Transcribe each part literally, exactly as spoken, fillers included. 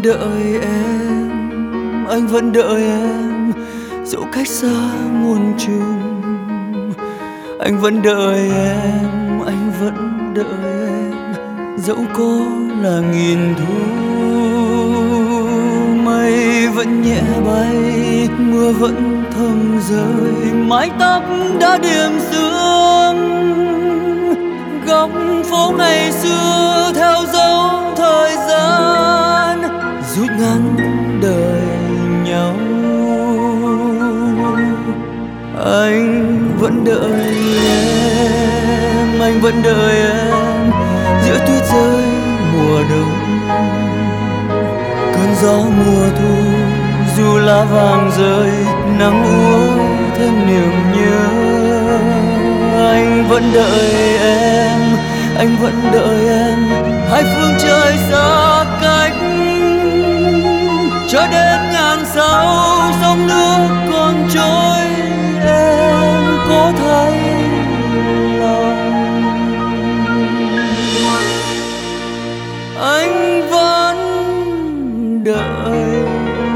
đợi em, anh vẫn đợi em, dẫu cách xa muôn trùng. Anh vẫn đợi em, anh vẫn đợi em, dẫu có là nghìn thu. Mây vẫn nhẹ bay, mưa vẫn thầm rơi, mái tóc đã điểm sương. Góc phố ngày xưa theo dấu thời gian rút ngắn đời nhau. Anh vẫn đợi em, anh vẫn đợi em, giữa tuyết rơi mùa đông. Cơn gió mùa thu dù lá vàng rơi, nắng úa thêm niềm nhớ. Anh vẫn đợi em, anh vẫn đợi em, hai phương trời xa cách. Cho đến ngàn sao sông nước còn trôi, em có thấy lòng. Anh vẫn đợi em.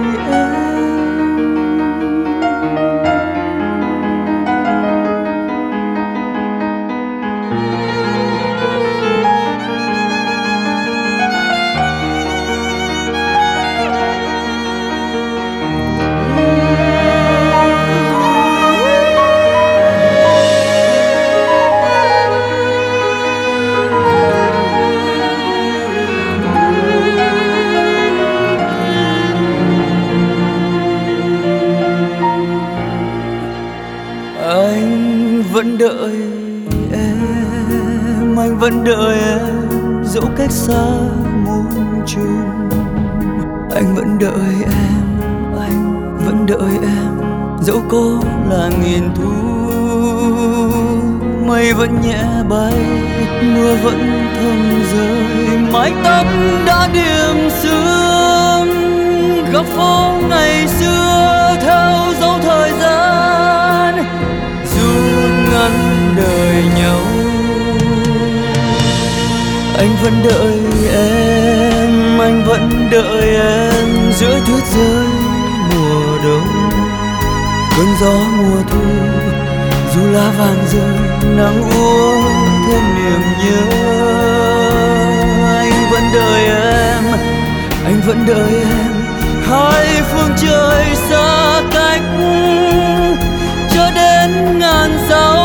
Anh vẫn đợi em, anh vẫn đợi em, dẫu cách xa muôn trùng. Anh vẫn đợi em, anh vẫn đợi em, dẫu có là nghìn thu. Mây vẫn nhẹ bay, mưa vẫn thầm rơi, mái tóc đã điểm sương. Góc phố ngày xưa theo dấu thời gian rút ngắn đời nhau. Anh vẫn đợi em, anh vẫn đợi em, giữa tuyết rơi mùa đông. Cơn gió mùa thu dù lá vàng rơi, nắng úa thêm niềm nhớ. Anh vẫn đợi em, anh vẫn đợi em, hai phương trời xa cách. Cho đến ngàn sao